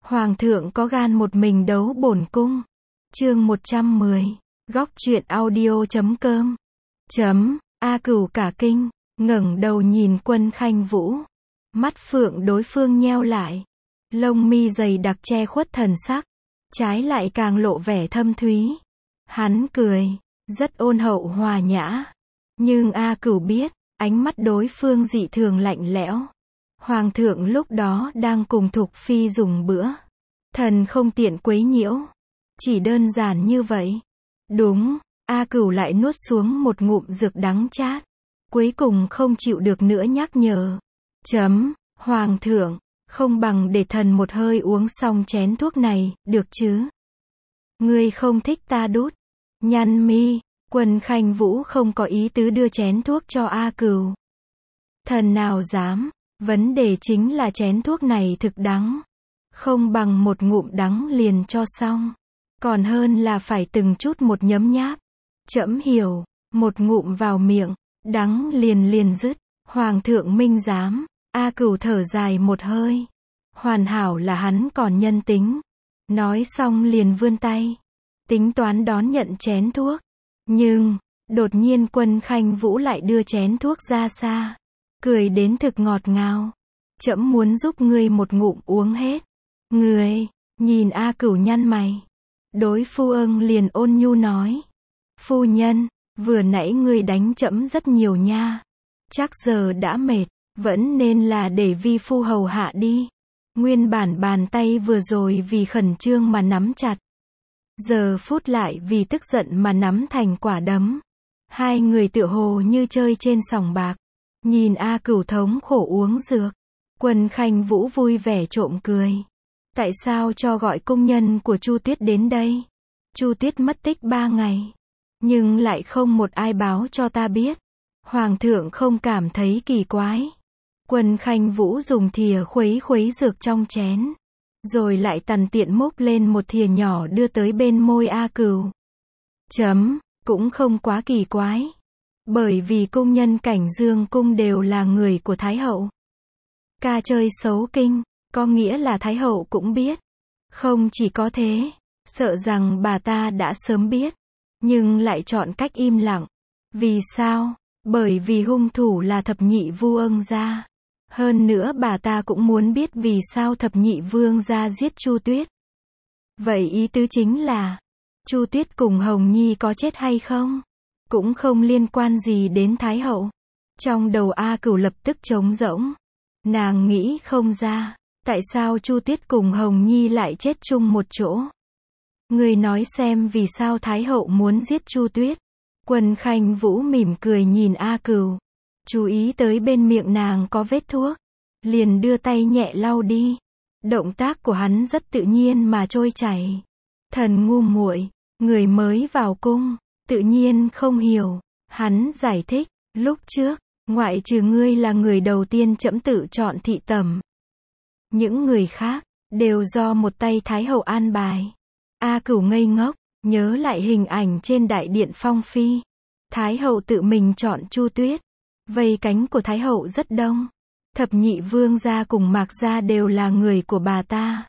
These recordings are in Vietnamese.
Hoàng thượng có gan một mình đấu bổn cung. Chương 110. Góc truyện audio.com. A Cửu cả kinh, ngẩng đầu nhìn Quân Khanh Vũ. Mắt phượng đối phương nheo lại. Lông mi dày đặc che khuất thần sắc. Trái lại càng lộ vẻ thâm thúy. Hắn cười, rất ôn hậu hòa nhã. Nhưng A Cửu biết, ánh mắt đối phương dị thường lạnh lẽo. Hoàng thượng lúc đó đang cùng Thục Phi dùng bữa. Thần không tiện quấy nhiễu. Chỉ đơn giản như vậy. Đúng, A Cửu lại nuốt xuống một ngụm dược đắng chát. Cuối cùng không chịu được nữa nhắc nhở. Hoàng thượng, không bằng để thần một hơi uống xong chén thuốc này, được chứ? Ngươi không thích ta đút. Nhăn mi, Quân Khanh Vũ không có ý tứ đưa chén thuốc cho A Cửu. Thần nào dám, vấn đề chính là chén thuốc này thực đắng. Không bằng một ngụm đắng liền cho xong. Còn hơn là phải từng chút một nhấm nháp. Trẫm hiểu, một ngụm vào miệng, đắng liền dứt. Hoàng thượng minh giám. A Cửu thở dài một hơi. Hoàn hảo là hắn còn nhân tính. Nói xong liền vươn tay. Tính toán đón nhận chén thuốc. Nhưng, đột nhiên Quân Khanh Vũ lại đưa chén thuốc ra xa. Cười đến thực ngọt ngào. Trẫm muốn giúp ngươi một ngụm uống hết. Ngươi, nhìn A Cửu nhăn mày. Đối phu ưng liền ôn nhu nói. Phu nhân, vừa nãy ngươi đánh trẫm rất nhiều nha. Chắc giờ đã mệt, vẫn nên là để vi phu hầu hạ đi. Nguyên bản bàn tay vừa rồi vì khẩn trương mà nắm chặt. Giờ phút lại vì tức giận mà nắm thành quả đấm. Hai người tựa hồ như chơi trên sòng bạc. Nhìn A Cửu thống khổ uống dược. Quân Khanh Vũ vui vẻ trộm cười. Tại sao cho gọi cung nhân của Chu Tuyết đến đây? Chu Tuyết mất tích 3 ngày. Nhưng lại không một ai báo cho ta biết. Hoàng thượng không cảm thấy kỳ quái. Quân Khanh Vũ dùng thìa khuấy dược trong chén. Rồi lại tằn tiện múc lên một thìa nhỏ đưa tới bên môi A Cửu. Cũng không quá kỳ quái. Bởi vì cung nhân Cảnh Dương cung đều là người của Thái hậu. Ca chơi xấu kinh, có nghĩa là Thái hậu cũng biết. Không chỉ có thế, sợ rằng bà ta đã sớm biết. Nhưng lại chọn cách im lặng. Vì sao? Bởi vì hung thủ là thập nhị vương gia. Hơn nữa bà ta cũng muốn biết vì sao thập nhị vương gia giết Chu Tuyết. Vậy ý tứ chính là, Chu Tuyết cùng Hồng Nhi có chết hay không? Cũng không liên quan gì đến Thái hậu. Trong đầu A Cửu lập tức trống rỗng. Nàng nghĩ không ra, tại sao Chu Tuyết cùng Hồng Nhi lại chết chung một chỗ. Người nói xem vì sao Thái hậu muốn giết Chu Tuyết. Quân Khanh Vũ mỉm cười nhìn A Cửu. Chú ý tới bên miệng nàng có vết thuốc. Liền đưa tay nhẹ lau đi. Động tác của hắn rất tự nhiên mà trôi chảy. Thần ngu muội, người mới vào cung, tự nhiên không hiểu. Hắn giải thích, lúc trước, ngoại trừ ngươi là người đầu tiên trẫm tự chọn thị tẩm. Những người khác, đều do một tay Thái hậu an bài. A Cửu ngây ngốc, nhớ lại hình ảnh trên đại điện Phong Phi. Thái hậu tự mình chọn Chu Tuyết. Vây cánh của Thái hậu rất đông. Thập nhị vương gia cùng Mạc gia đều là người của bà ta.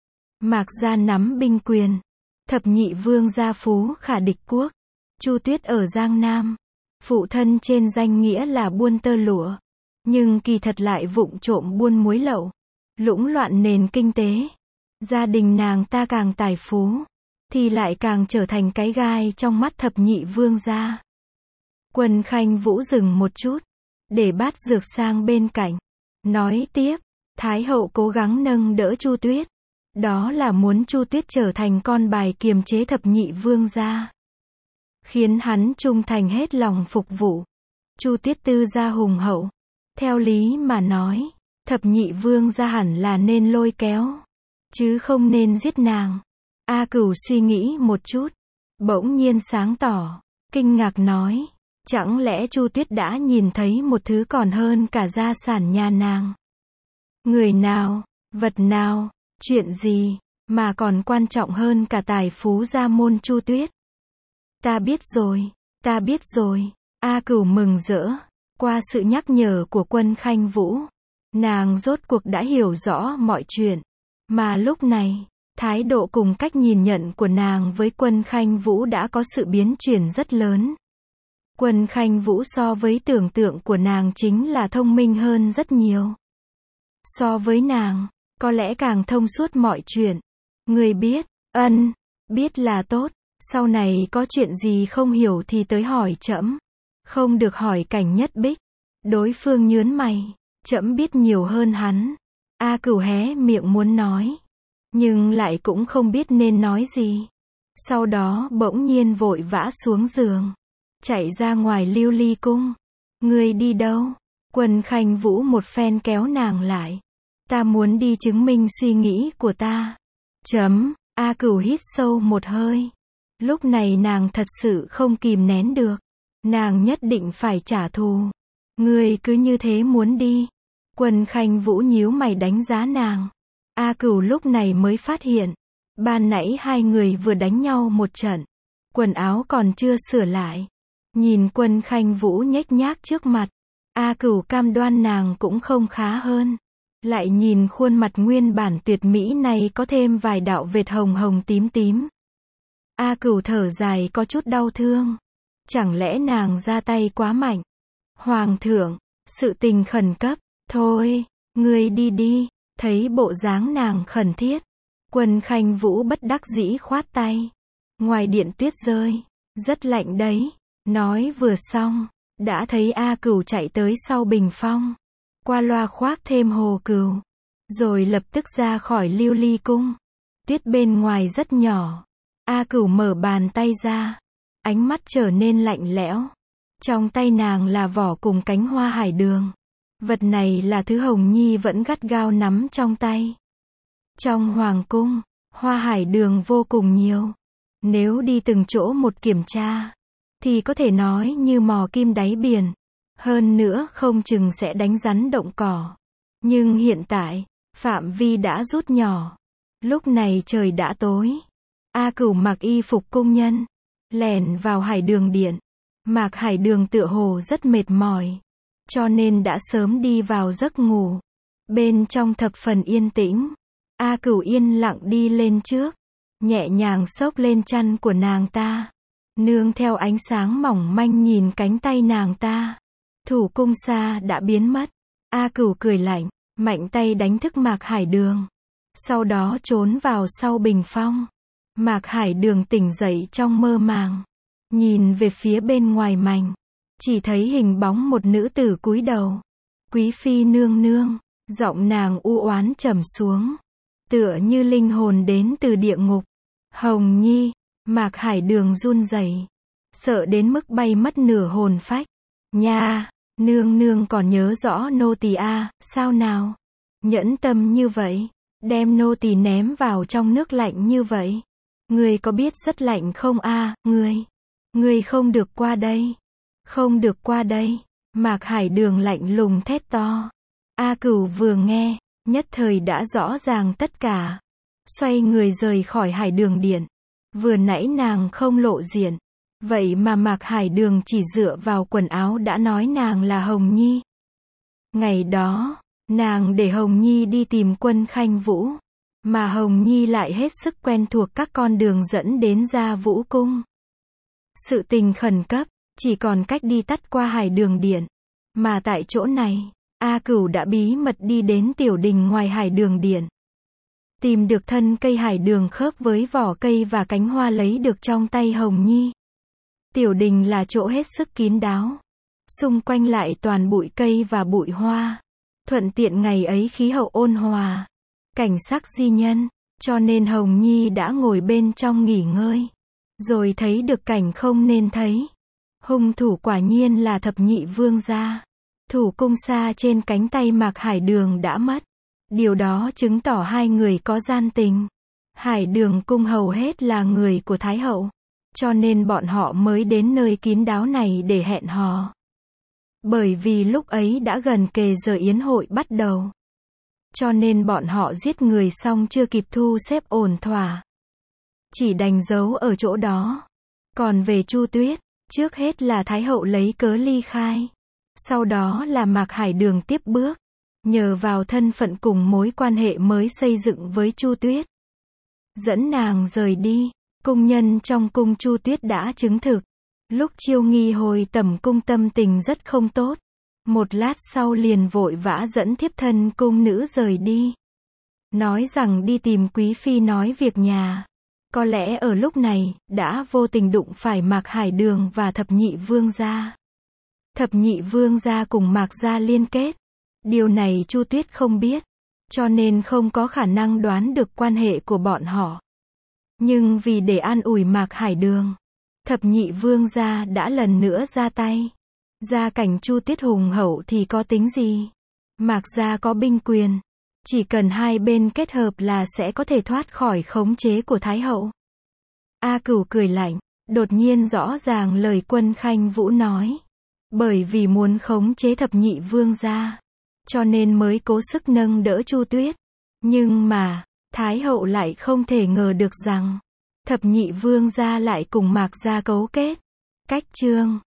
Mạc gia nắm binh quyền. Thập nhị vương gia phú khả địch quốc. Chu Tuyết ở Giang Nam. Phụ thân trên danh nghĩa là buôn tơ lụa. Nhưng kỳ thật lại vụng trộm buôn muối lậu. Lũng loạn nền kinh tế. Gia đình nàng ta càng tài phú. Thì lại càng trở thành cái gai trong mắt thập nhị vương gia. Quân Khanh Vũ dừng một chút. Để bát dược sang bên cạnh. Nói tiếp. Thái hậu cố gắng nâng đỡ Chu Tuyết. Đó là muốn Chu Tuyết trở thành con bài kiềm chế thập nhị vương gia. Khiến hắn trung thành hết lòng phục vụ. Chu Tuyết tư gia hùng hậu. Theo lý mà nói, thập nhị vương gia hẳn là nên lôi kéo. Chứ không nên giết nàng. A Cửu suy nghĩ một chút. Bỗng nhiên sáng tỏ. Kinh ngạc nói. Chẳng lẽ Chu Tuyết đã nhìn thấy một thứ còn hơn cả gia sản nhà nàng? Người nào, vật nào, chuyện gì, mà còn quan trọng hơn cả tài phú gia môn Chu Tuyết? Ta biết rồi. A Cửu mừng rỡ. Qua sự nhắc nhở của Quân Khanh Vũ, nàng rốt cuộc đã hiểu rõ mọi chuyện. Mà lúc này, thái độ cùng cách nhìn nhận của nàng với Quân Khanh Vũ đã có sự biến chuyển rất lớn. Quân Khanh Vũ so với tưởng tượng của nàng chính là thông minh hơn rất nhiều. So với nàng, có lẽ càng thông suốt mọi chuyện. Người biết, biết là tốt, sau này có chuyện gì không hiểu thì tới hỏi trẫm, không được hỏi Cảnh Nhất Bích. Đối phương nhớn mày, trẫm biết nhiều hơn hắn. A Cửu hé miệng muốn nói, nhưng lại cũng không biết nên nói gì. Sau đó bỗng nhiên vội vã xuống giường, chạy ra ngoài Lưu Ly cung. Ngươi đi đâu? Quân Khanh Vũ một phen kéo nàng lại. Ta muốn đi chứng minh suy nghĩ của ta. A Cửu hít sâu một hơi. Lúc này nàng thật sự không kìm nén được. Nàng nhất định phải trả thù. Ngươi cứ như thế muốn đi. Quân Khanh Vũ nhíu mày đánh giá nàng. A Cửu lúc này mới phát hiện, ban nãy hai người vừa đánh nhau một trận, quần áo còn chưa sửa lại. Nhìn Quân Khanh Vũ nhếch nhác trước mặt, A Cửu cam đoan nàng cũng không khá hơn. Lại nhìn khuôn mặt nguyên bản tuyệt mỹ này có thêm vài đạo vệt hồng hồng tím tím. A Cửu thở dài có chút đau thương. Chẳng lẽ nàng ra tay quá mạnh? Hoàng thượng, sự tình khẩn cấp, thôi, ngươi đi đi. Thấy bộ dáng nàng khẩn thiết, Quân Khanh Vũ bất đắc dĩ khoát tay. Ngoài điện tuyết rơi, rất lạnh đấy. Nói vừa xong, đã thấy A Cửu chạy tới sau bình phong, qua loa khoác thêm Hồ Cửu, rồi lập tức ra khỏi Lưu Ly cung. Tuyết bên ngoài rất nhỏ. A Cửu mở bàn tay ra, ánh mắt trở nên lạnh lẽo. Trong tay nàng là vỏ cùng cánh hoa hải đường. Vật này là thứ Hồng Nhi vẫn gắt gao nắm trong tay. Trong hoàng cung, hoa hải đường vô cùng nhiều. Nếu đi từng chỗ một kiểm tra, thì có thể nói như mò kim đáy biển. Hơn nữa không chừng sẽ đánh rắn động cỏ. Nhưng hiện tại, phạm vi đã rút nhỏ. Lúc này trời đã tối. A Cửu mặc y phục cung nhân, lẻn vào hải đường điện. Mạc Hải Đường tựa hồ rất mệt mỏi, cho nên đã sớm đi vào giấc ngủ. Bên trong thập phần yên tĩnh, A Cửu yên lặng đi lên trước, nhẹ nhàng xốc lên chăn của nàng ta, nương theo ánh sáng mỏng manh nhìn cánh tay nàng ta. Thủ cung xa đã biến mất. A Cửu cười lạnh, mạnh tay đánh thức Mạc Hải Đường, sau đó trốn vào sau bình phong. Mạc Hải Đường tỉnh dậy trong mơ màng, nhìn về phía bên ngoài mành, chỉ thấy hình bóng một nữ tử cúi đầu. Quý phi nương nương, giọng nàng u oán trầm xuống, tựa như linh hồn đến từ địa ngục. Hồng Nhi, Mạc Hải Đường run rẩy, sợ đến mức bay mất nửa hồn phách. Nha, nương nương còn nhớ rõ nô tỳ a, sao nào? Nhẫn tâm như vậy, đem nô tỳ ném vào trong nước lạnh như vậy. Ngươi có biết rất lạnh không a, ngươi không được qua đây. Không được qua đây. Mạc Hải Đường lạnh lùng thét to. A Cửu vừa nghe, nhất thời đã rõ ràng tất cả. Xoay người rời khỏi Hải Đường điện. Vừa nãy nàng không lộ diện, vậy mà Mạc Hải Đường chỉ dựa vào quần áo đã nói nàng là Hồng Nhi. Ngày đó, nàng để Hồng Nhi đi tìm Quân Khanh Vũ, mà Hồng Nhi lại hết sức quen thuộc các con đường dẫn đến Gia Vũ cung. Sự tình khẩn cấp, chỉ còn cách đi tắt qua Hải Đường điện. Mà tại chỗ này, A Cửu đã bí mật đi đến tiểu đình ngoài Hải Đường điện. Tìm được thân cây hải đường khớp với vỏ cây và cánh hoa lấy được trong tay Hồng Nhi. Tiểu đình là chỗ hết sức kín đáo. Xung quanh lại toàn bụi cây và bụi hoa. Thuận tiện ngày ấy khí hậu ôn hòa, cảnh sắc di nhân, cho nên Hồng Nhi đã ngồi bên trong nghỉ ngơi. Rồi thấy được cảnh không nên thấy. Hung thủ quả nhiên là thập nhị vương gia. Thủ cung xa trên cánh tay Mạc Hải Đường đã mất. Điều đó chứng tỏ hai người có gian tình. Hải Đường cung hầu hết là người của Thái hậu, cho nên bọn họ mới đến nơi kín đáo này để hẹn hò. Bởi vì lúc ấy đã gần kề giờ yến hội bắt đầu, cho nên bọn họ giết người xong chưa kịp thu xếp ổn thỏa, chỉ đành giấu ở chỗ đó. Còn về Chu Tuyết, trước hết là Thái hậu lấy cớ ly khai, sau đó là Mạc Hải Đường tiếp bước. nhờ vào thân phận cùng mối quan hệ mới xây dựng với Chu Tuyết, dẫn nàng rời đi. Cung nhân trong cung Chu Tuyết đã chứng thực, lúc Chiêu Nghi hồi tẩm cung tâm tình rất không tốt, một lát sau liền vội vã dẫn thiếp thân cung nữ rời đi, nói rằng đi tìm quý phi nói việc nhà. Có lẽ ở lúc này, đã vô tình đụng phải Mạc Hải Đường và Thập Nhị Vương gia. Thập Nhị Vương gia cùng Mạc gia liên kết. Điều này Chu Tuyết không biết, cho nên không có khả năng đoán được quan hệ của bọn họ. Nhưng vì để an ủi Mạc Hải Đường, Thập Nhị Vương gia đã lần nữa ra tay. Gia cảnh Chu Tuyết hùng hậu thì có tính gì? Mạc gia có binh quyền, chỉ cần hai bên kết hợp là sẽ có thể thoát khỏi khống chế của Thái hậu. A Cửu cười lạnh, đột nhiên rõ ràng lời Quân Khanh Vũ nói. Bởi vì muốn khống chế Thập Nhị Vương gia, cho nên mới cố sức nâng đỡ Chu Tuyết. Nhưng mà, Thái hậu lại không thể ngờ được rằng, Thập Nhị Vương gia lại cùng Mạc gia cấu kết. Cách chương